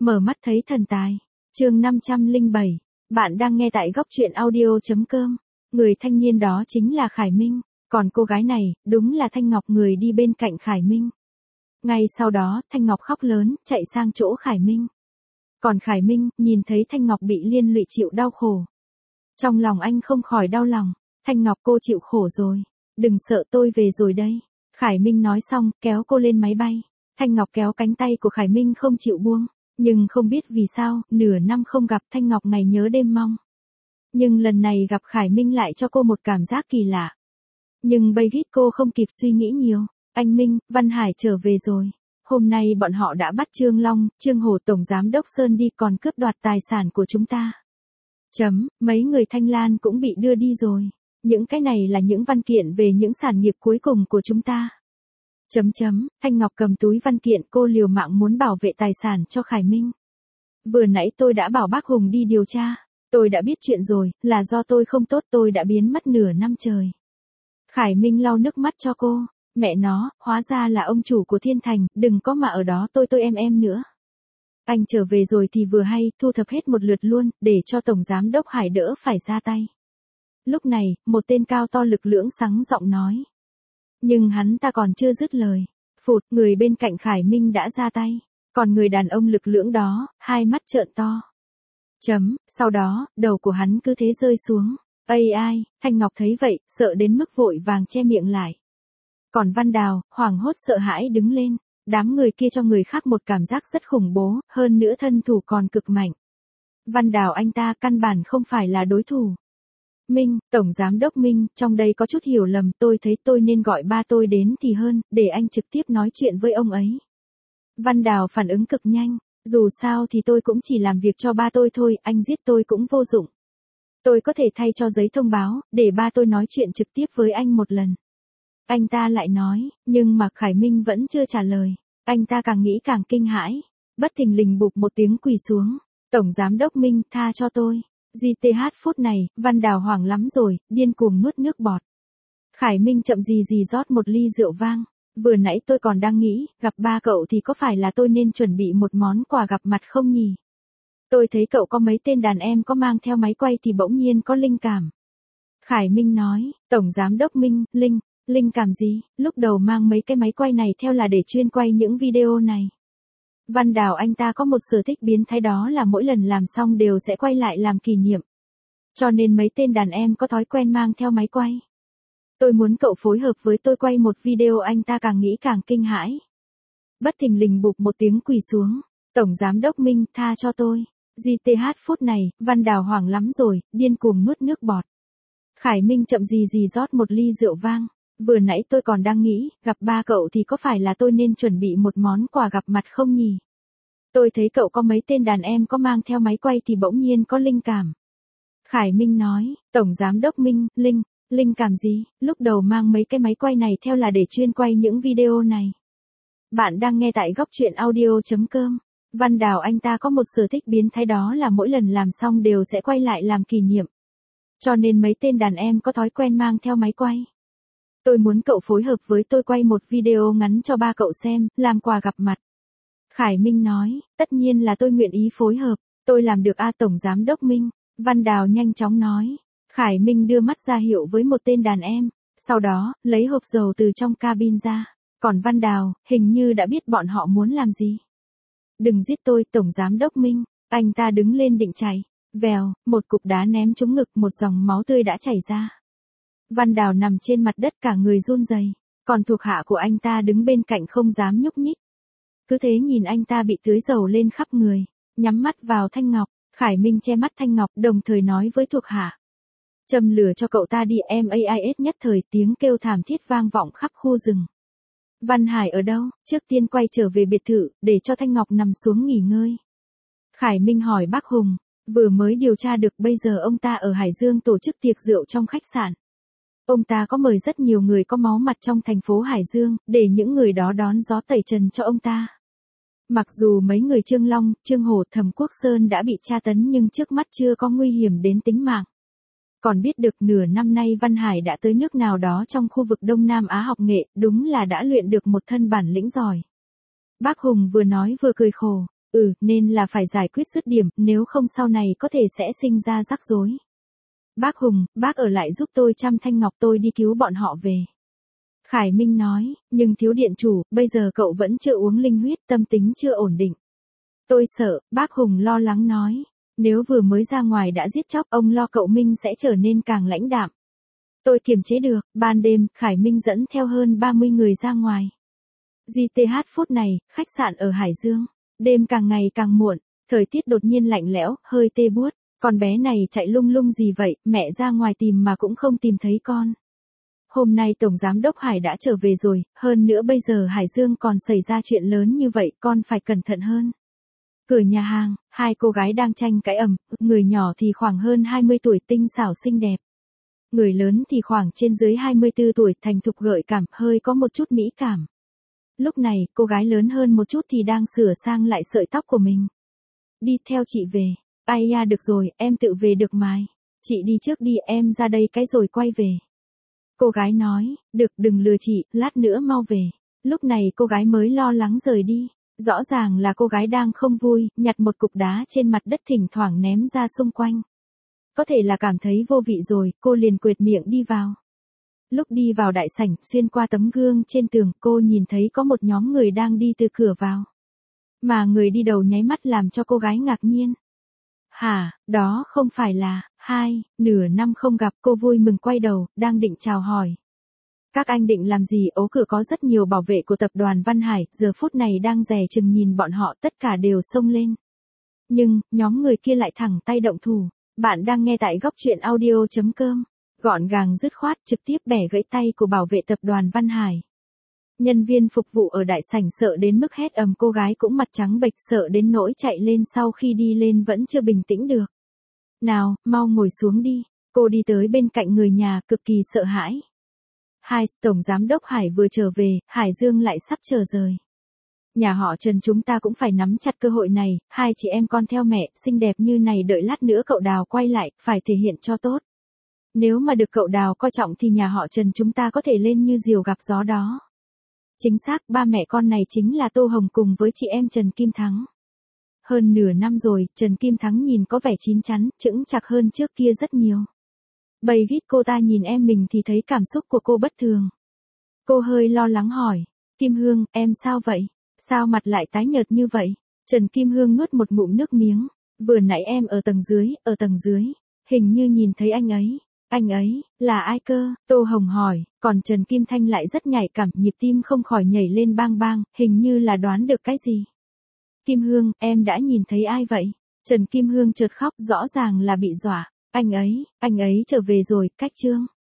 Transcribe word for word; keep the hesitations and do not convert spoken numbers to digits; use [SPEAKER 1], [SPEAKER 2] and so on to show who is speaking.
[SPEAKER 1] Mở mắt thấy thần tài. Chương năm trăm lẻ bảy. Bạn đang nghe tại góc truyện audio chấm com. Người thanh niên đó chính là Khải Minh, còn cô gái này, đúng là Thanh Ngọc, người đi bên cạnh Khải Minh. Ngay sau đó, Thanh Ngọc khóc lớn, chạy sang chỗ Khải Minh. Còn Khải Minh, nhìn thấy Thanh Ngọc bị liên lụy chịu đau khổ. Trong lòng anh không khỏi đau lòng. Thanh Ngọc, cô chịu khổ rồi. Đừng sợ, tôi về rồi đây. Khải Minh nói xong, kéo cô lên máy bay. Thanh Ngọc kéo cánh tay của Khải Minh không chịu buông. Nhưng không biết vì sao, nửa năm không gặp, Thanh Ngọc ngày nhớ đêm mong. Nhưng lần này gặp Khải Minh lại cho cô một cảm giác kỳ lạ. Nhưng bây gít cô không kịp suy nghĩ nhiều. Anh Minh, Văn Hải trở về rồi. Hôm nay bọn họ đã bắt Trương Long, Trương Hồ Tổng Giám Đốc Sơn đi, còn cướp đoạt tài sản của chúng ta. Chấm, mấy người Thanh Lan cũng bị đưa đi rồi. Những cái này là những văn kiện về những sản nghiệp cuối cùng của chúng ta. Chấm chấm, Thanh Ngọc cầm túi văn kiện, cô liều mạng muốn bảo vệ tài sản cho Khải Minh. Vừa nãy tôi đã bảo bác Hùng đi điều tra. Tôi đã biết chuyện rồi, là do tôi không tốt, tôi đã biến mất nửa năm trời. Khải Minh lau nước mắt cho cô. Mẹ nó, hóa ra là ông chủ của Thiên Thành, đừng có mà ở đó tôi tôi em em nữa. Anh trở về rồi thì vừa hay, thu thập hết một lượt luôn, để cho Tổng Giám Đốc Hải đỡ phải ra tay. Lúc này, một tên cao to lực lưỡng sáng giọng nói. Nhưng hắn ta còn chưa dứt lời. Phụt, người bên cạnh Khải Minh đã ra tay. Còn người đàn ông lực lưỡng đó, hai mắt trợn to. Chấm, sau đó, đầu của hắn cứ thế rơi xuống. Ây ai, Thanh Ngọc thấy vậy, sợ đến mức vội vàng che miệng lại. Còn Văn Đào, hoảng hốt sợ hãi đứng lên. Đám người kia cho người khác một cảm giác rất khủng bố, hơn nữa thân thủ còn cực mạnh. Văn Đào anh ta căn bản không phải là đối thủ. Minh, Tổng Giám Đốc Minh, trong đây có chút hiểu lầm, tôi thấy tôi nên gọi ba tôi đến thì hơn, để anh trực tiếp nói chuyện với ông ấy. Văn Đào phản ứng cực nhanh, dù sao thì tôi cũng chỉ làm việc cho ba tôi thôi, anh giết tôi cũng vô dụng. Tôi có thể thay cho giấy thông báo, để ba tôi nói chuyện trực tiếp với anh một lần. Anh ta lại nói, nhưng mà Khải Minh vẫn chưa trả lời. Anh ta càng nghĩ càng kinh hãi. Bất thình lình bụp một tiếng quỳ xuống. Tổng Giám Đốc Minh, tha cho tôi. giê tê hát phút này, Văn Đào hoảng lắm rồi, điên cuồng nuốt nước bọt. Khải Minh chậm gì gì rót một ly rượu vang. Vừa nãy tôi còn đang nghĩ, gặp ba cậu thì có phải là tôi nên chuẩn bị một món quà gặp mặt không nhỉ? Tôi thấy cậu có mấy tên đàn em có mang theo máy quay thì bỗng nhiên có linh cảm. Khải Minh nói, Tổng Giám Đốc Minh, linh, linh cảm gì? Lúc đầu mang mấy cái máy quay này theo là để chuyên quay những video này. Văn Đào anh ta có một sở thích biến thái, đó là mỗi lần làm xong đều sẽ quay lại làm kỷ niệm. Cho nên mấy tên đàn em có thói quen mang theo máy quay. Tôi muốn cậu phối hợp với tôi quay một video. Anh ta càng nghĩ càng kinh hãi. Bất thình lình bụp một tiếng quỳ xuống. Tổng Giám Đốc Minh, tha cho tôi. giê tê hát phút này, Văn Đào hoảng lắm rồi, điên cuồng nuốt nước bọt. Khải Minh chậm gì gì rót một ly rượu vang. Vừa nãy tôi còn đang nghĩ, gặp ba cậu thì có phải là tôi nên chuẩn bị một món quà gặp mặt không nhỉ? Tôi thấy cậu có mấy tên đàn em có mang theo máy quay thì bỗng nhiên có linh cảm. Khải Minh nói, Tổng Giám Đốc Minh, linh, linh cảm gì? Lúc đầu mang mấy cái máy quay này theo là để chuyên quay những video này. Bạn đang nghe tại góc truyện audio chấm com. Văn Đào anh ta có một sở thích biến thái, đó là mỗi lần làm xong đều sẽ quay lại làm kỷ niệm. Cho nên mấy tên đàn em có thói quen mang theo máy quay. Tôi muốn cậu phối hợp với tôi quay một video ngắn cho ba cậu xem, làm quà gặp mặt. Khải Minh nói, tất nhiên là tôi nguyện ý phối hợp, tôi làm được a Tổng Giám Đốc Minh. Văn Đào nhanh chóng nói. Khải Minh đưa mắt ra hiệu với một tên đàn em, sau đó, lấy hộp dầu từ trong cabin ra. Còn Văn Đào, hình như đã biết bọn họ muốn làm gì. Đừng giết tôi, Tổng Giám Đốc Minh. Anh ta đứng lên định chạy. Vèo, một cục đá ném trúng ngực, một dòng máu tươi đã chảy ra. Văn Đào nằm trên mặt đất cả người run rẩy, còn thuộc hạ của anh ta đứng bên cạnh không dám nhúc nhích. Cứ thế nhìn anh ta bị tưới dầu lên khắp người, nhắm mắt vào Thanh Ngọc. Khải Minh che mắt Thanh Ngọc, đồng thời nói với thuộc hạ. Châm lửa cho cậu ta đi. em a i ét nhất thời tiếng kêu thảm thiết vang vọng khắp khu rừng. Văn Hải ở đâu? Trước tiên quay trở về biệt thự, để cho Thanh Ngọc nằm xuống nghỉ ngơi. Khải Minh hỏi bác Hùng, vừa mới điều tra được, bây giờ ông ta ở Hải Dương tổ chức tiệc rượu trong khách sạn. Ông ta có mời rất nhiều người có máu mặt trong thành phố Hải Dương, để những người đó đón gió tẩy trần cho ông ta. Mặc dù mấy người Trương Long, Trương Hồ, Thẩm Quốc Sơn đã bị tra tấn nhưng trước mắt chưa có nguy hiểm đến tính mạng. Còn biết được nửa năm nay Văn Hải đã tới nước nào đó trong khu vực Đông Nam Á học nghệ, đúng là đã luyện được một thân bản lĩnh giỏi. Bác Hùng vừa nói vừa cười khổ. Ừ, nên là phải giải quyết dứt điểm, nếu không sau này có thể sẽ sinh ra rắc rối. Bác Hùng, bác ở lại giúp tôi chăm Thanh Ngọc, tôi đi cứu bọn họ về. Khải Minh nói, nhưng thiếu điện chủ, bây giờ cậu vẫn chưa uống linh huyết, tâm tính chưa ổn định. Tôi sợ, bác Hùng lo lắng nói. Nếu vừa mới ra ngoài đã giết chóc, ông lo cậu Minh sẽ trở nên càng lãnh đạm. Tôi kiềm chế được, ban đêm, Khải Minh dẫn theo hơn ba mươi người ra ngoài. giê tê hát phút này, khách sạn ở Hải Dương. Đêm càng ngày càng muộn, thời tiết đột nhiên lạnh lẽo, hơi tê buốt. Con bé này chạy lung lung gì vậy, mẹ ra ngoài tìm mà cũng không tìm thấy con. Hôm nay Tổng Giám đốc Hải đã trở về rồi, hơn nữa bây giờ Hải Dương còn xảy ra chuyện lớn như vậy, con phải cẩn thận hơn. Cửa nhà hàng, hai cô gái đang tranh cãi ầm, người nhỏ thì khoảng hơn hai mươi tuổi tinh xảo xinh đẹp. Người lớn thì khoảng trên dưới hai mươi tư tuổi thành thục gợi cảm, hơi có một chút mỹ cảm. Lúc này, cô gái lớn hơn một chút thì đang sửa sang lại sợi tóc của mình. Đi theo chị về. Ai ya được rồi, em tự về được mà. Chị đi trước đi, em ra đây cái rồi quay về. Cô gái nói, được, đừng lừa chị, lát nữa mau về. Lúc này cô gái mới lo lắng rời đi. Rõ ràng là cô gái đang không vui, nhặt một cục đá trên mặt đất thỉnh thoảng ném ra xung quanh. Có thể là cảm thấy vô vị rồi, cô liền quệt miệng đi vào. Lúc đi vào đại sảnh, xuyên qua tấm gương trên tường, cô nhìn thấy có một nhóm người đang đi từ cửa vào. Mà người đi đầu nháy mắt làm cho cô gái ngạc nhiên. Hả, đó không phải là, hai, nửa năm không gặp, cô vui mừng quay đầu, đang định chào hỏi. Các anh định làm gì? Ố cửa có rất nhiều bảo vệ của tập đoàn Văn Hải, giờ phút này đang dè chừng nhìn bọn họ, tất cả đều xông lên. Nhưng, nhóm người kia lại thẳng tay động thủ. Bạn đang nghe tại góc truyện audio chấm com. Gọn gàng dứt khoát, trực tiếp bẻ gãy tay của bảo vệ tập đoàn Văn Hải. Nhân viên phục vụ ở đại sảnh sợ đến mức hét ầm, cô gái cũng mặt trắng bệch, sợ đến nỗi chạy lên, sau khi đi lên vẫn chưa bình tĩnh được. Nào, mau ngồi xuống đi. Cô đi tới bên cạnh người nhà, cực kỳ sợ hãi. Hai, Tổng Giám đốc Hải vừa trở về, Hải Dương lại sắp trở rời. Nhà họ Trần chúng ta cũng phải nắm chặt cơ hội này, hai chị em con theo mẹ, xinh đẹp như này, đợi lát nữa cậu Đào quay lại, phải thể hiện cho tốt. Nếu mà được cậu Đào coi trọng thì nhà họ Trần chúng ta có thể lên như diều gặp gió đó. Chính xác, ba mẹ con này chính là Tô Hồng cùng với chị em Trần Kim Thắng. Hơn nửa năm rồi, Trần Kim Thắng nhìn có vẻ chín chắn, chững chạc hơn trước kia rất nhiều. Bầy gít cô ta nhìn em mình thì thấy cảm xúc của cô bất thường. Cô hơi lo lắng hỏi, Kim Hương, em sao vậy? Sao mặt lại tái nhợt như vậy? Trần Kim Hương nuốt một ngụm nước miếng. Vừa nãy em ở tầng dưới, ở tầng dưới. Hình như nhìn thấy anh ấy. Anh ấy, là ai cơ? Tô Hồng hỏi, còn Trần Kim Thanh lại rất nhạy cảm, nhịp tim không khỏi nhảy lên bang bang, hình như là đoán được cái gì. Kim Hương, em đã nhìn thấy ai vậy? Trần Kim Hương chợt khóc, rõ ràng là bị dọa. Anh ấy, anh ấy trở về rồi, cách Trương.